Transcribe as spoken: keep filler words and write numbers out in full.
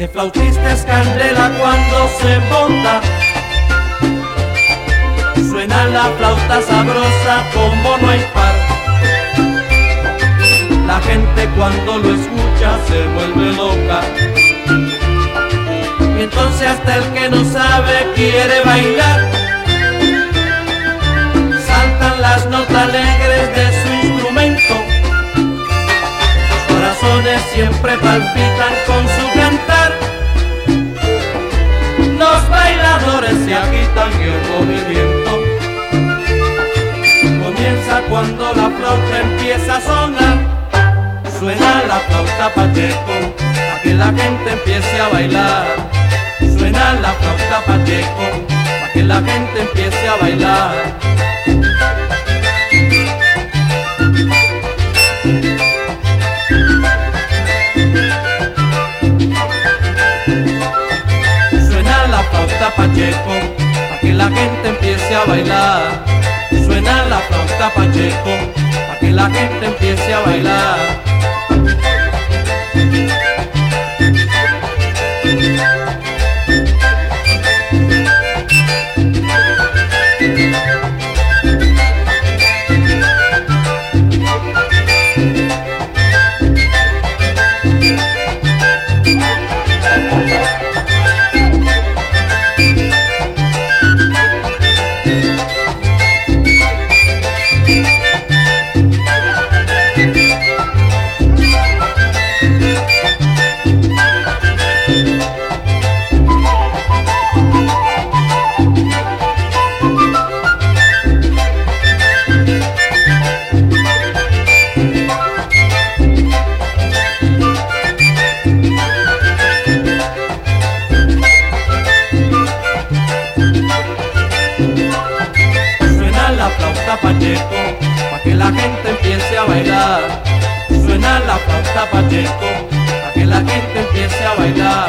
Ese flautista es candela cuando se monta, suena la flauta sabrosa como no hay par. La gente cuando lo escucha se vuelve loca, y entonces hasta el que no sabe quiere bailar. Saltan las notas alegres de su instrumento, los corazones siempre palpitan con su cantar. Los bailadores se agitan y el movimiento comienza cuando la flauta empieza a sonar. Suena la flauta Pacheco, para que la gente empiece a bailar. Suena la flauta Pacheco, para que la gente empiece a bailar. Suena la flauta Pacheco, para que la gente empiece a bailar. Suena la flauta Pacheco, para que la gente empiece a bailar. Pacheco, pa' que la gente empiece a bailar. Suena la flauta Pacheco, pa' que la gente empiece a bailar.